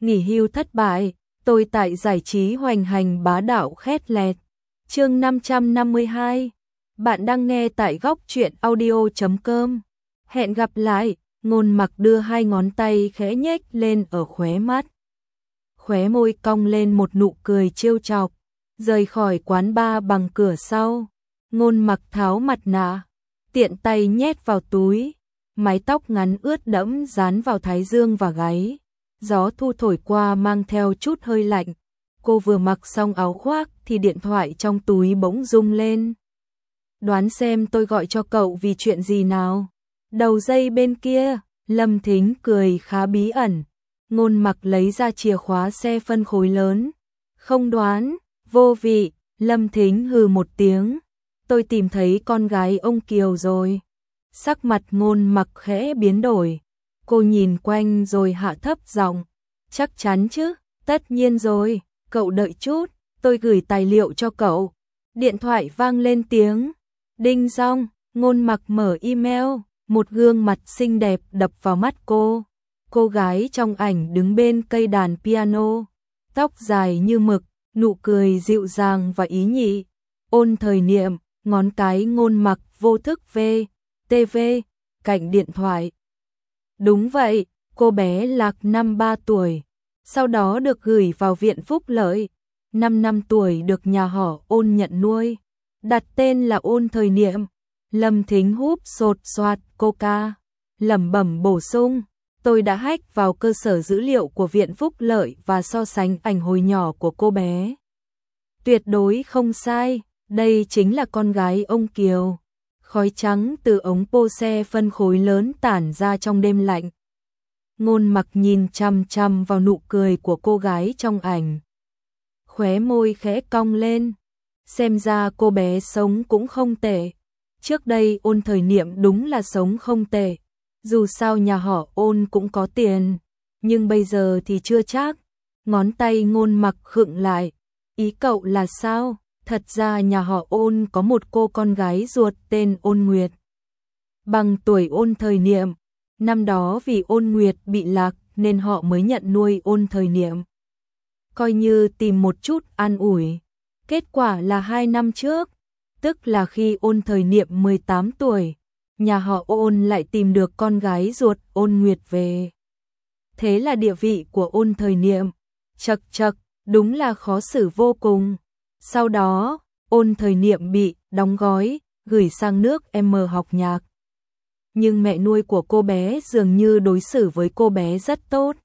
nghỉ hưu thất bại, tôi tại giải trí hoành hành bá đạo khét lẹt. Chương 552. Bạn đang nghe tại góc truyện audio.com. Hẹn gặp lại. Ngôn Mặc đưa hai ngón tay khẽ nhếch lên ở khóe mắt. Khóe môi cong lên một nụ cười trêu chọc, rời khỏi quán bar bằng cửa sau. Ngôn Mặc tháo mặt nạ, tiện tay nhét vào túi, mái tóc ngắn ướt đẫm dán vào thái dương và gáy. Gió thu thổi qua mang theo chút hơi lạnh. Cô vừa mặc xong áo khoác thì điện thoại trong túi bỗng rung lên. Đoán xem tôi gọi cho cậu vì chuyện gì nào? Đầu dây bên kia, Lâm Thính cười khá bí ẩn. Ngôn Mặc lấy ra chìa khóa xe phân khối lớn. Không đoán, vô vị, Lâm Thính hừ một tiếng. Tôi tìm thấy con gái ông Kiều rồi. Sắc mặt Ngôn Mặc khẽ biến đổi. Cô nhìn quanh rồi hạ thấp giọng. Chắc chắn chứ, tất nhiên rồi, cậu đợi chút, tôi gửi tài liệu cho cậu. Điện thoại vang lên tiếng. Đinh dong, Ngôn Mặc mở email, một gương mặt xinh đẹp đập vào mắt cô. Cô gái trong ảnh đứng bên cây đàn piano, tóc dài như mực, nụ cười dịu dàng và ý nhị. Ôn Thời Niệm, ngón cái Ngôn Mặc vô thức TV, cạnh điện thoại. Đúng vậy, cô bé Lạc năm 3 tuổi, sau đó được gửi vào viện phúc lợi. 5 năm tuổi được nhà họ Ôn nhận nuôi, đặt tên là Ôn Thời Niệm. Lâm Thính húp sột soạt coca, lẩm bẩm bổ sung. Tôi đã hack vào cơ sở dữ liệu của viện phúc lợi và so sánh ảnh hồi nhỏ của cô bé. Tuyệt đối không sai, đây chính là con gái ông Kiều. Khói trắng từ ống pô xe phân khối lớn tản ra trong đêm lạnh. Ngôn Mặc nhìn chằm chằm vào nụ cười của cô gái trong ảnh. Khóe môi khẽ cong lên. Xem ra cô bé sống cũng không tệ. Trước đây Ôn Thời Niệm đúng là sống không tệ. Dù sao nhà họ Ôn cũng có tiền. Nhưng bây giờ thì chưa chắc. Ngón tay Ngôn Mặc khựng lại. Ý cậu là sao? Thật ra nhà họ Ôn có một cô con gái ruột tên Ôn Nguyệt. Bằng tuổi Ôn Thời Niệm. Năm đó vì Ôn Nguyệt bị lạc nên họ mới nhận nuôi Ôn Thời Niệm. Coi như tìm một chút an ủi. Kết quả là 2 năm trước, tức là khi Ôn Thời Niệm 18 tuổi, nhà họ Ôn lại tìm được con gái ruột Ôn Nguyệt về. Thế là địa vị của Ôn Thời Niệm, chậc chậc, đúng là khó xử vô cùng. Sau đó, Ôn Thời Niệm bị đóng gói, gửi sang nước M học nhạc. Nhưng mẹ nuôi của cô bé dường như đối xử với cô bé rất tốt.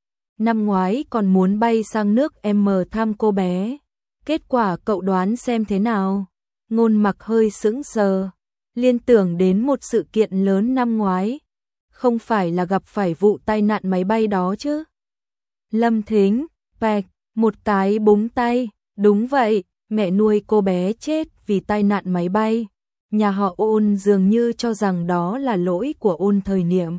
Năm ngoái còn muốn bay sang nước M thăm cô bé. Kết quả cậu đoán xem thế nào? Ngôn Mặc hơi sững sờ, liên tưởng đến một sự kiện lớn năm ngoái. Không phải là gặp phải vụ tai nạn máy bay đó chứ? Lâm Thính, bẹc, một cái búng tay. Đúng vậy, mẹ nuôi cô bé chết vì tai nạn máy bay. Nhà họ Ôn dường như cho rằng đó là lỗi của Ôn Thời Niệm.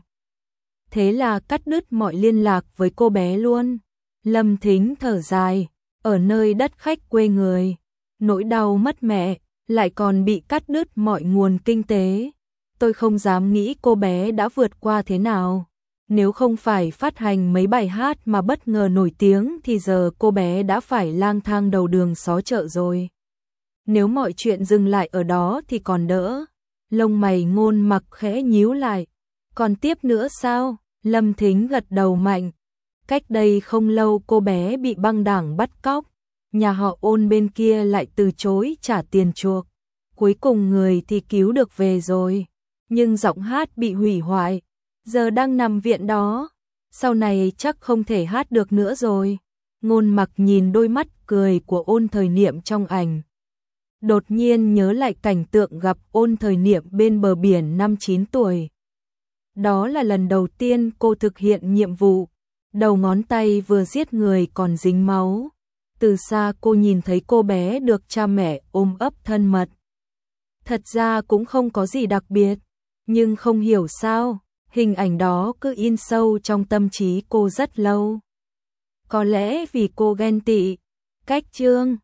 Thế là cắt đứt mọi liên lạc với cô bé luôn. Lâm Thính thở dài, ở nơi đất khách quê người, nỗi đau mất mẹ, lại còn bị cắt đứt mọi nguồn kinh tế. Tôi không dám nghĩ cô bé đã vượt qua thế nào. Nếu không phải phát hành mấy bài hát mà bất ngờ nổi tiếng thì giờ cô bé đã phải lang thang đầu đường xó chợ rồi. Nếu mọi chuyện dừng lại ở đó thì còn đỡ. Lông mày Ngôn Mặc khẽ nhíu lại. Còn tiếp nữa sao? Lâm Thính gật đầu mạnh. Cách đây không lâu cô bé bị băng đảng bắt cóc. Nhà họ Ôn bên kia lại từ chối trả tiền chuộc. Cuối cùng người thì cứu được về rồi. Nhưng giọng hát bị hủy hoại. Giờ đang nằm viện đó. Sau này chắc không thể hát được nữa rồi. Ngôn Mặc nhìn đôi mắt cười của Ôn Thời Niệm trong ảnh. Đột nhiên nhớ lại cảnh tượng gặp Ôn Thời Niệm bên bờ biển năm 9 tuổi. Đó là lần đầu tiên cô thực hiện nhiệm vụ. Đầu ngón tay vừa giết người còn dính máu. Từ xa cô nhìn thấy cô bé được cha mẹ ôm ấp thân mật. Thật ra cũng không có gì đặc biệt. Nhưng không hiểu sao, hình ảnh đó cứ in sâu trong tâm trí cô rất lâu. Có lẽ vì cô ghen tị. Cách Chương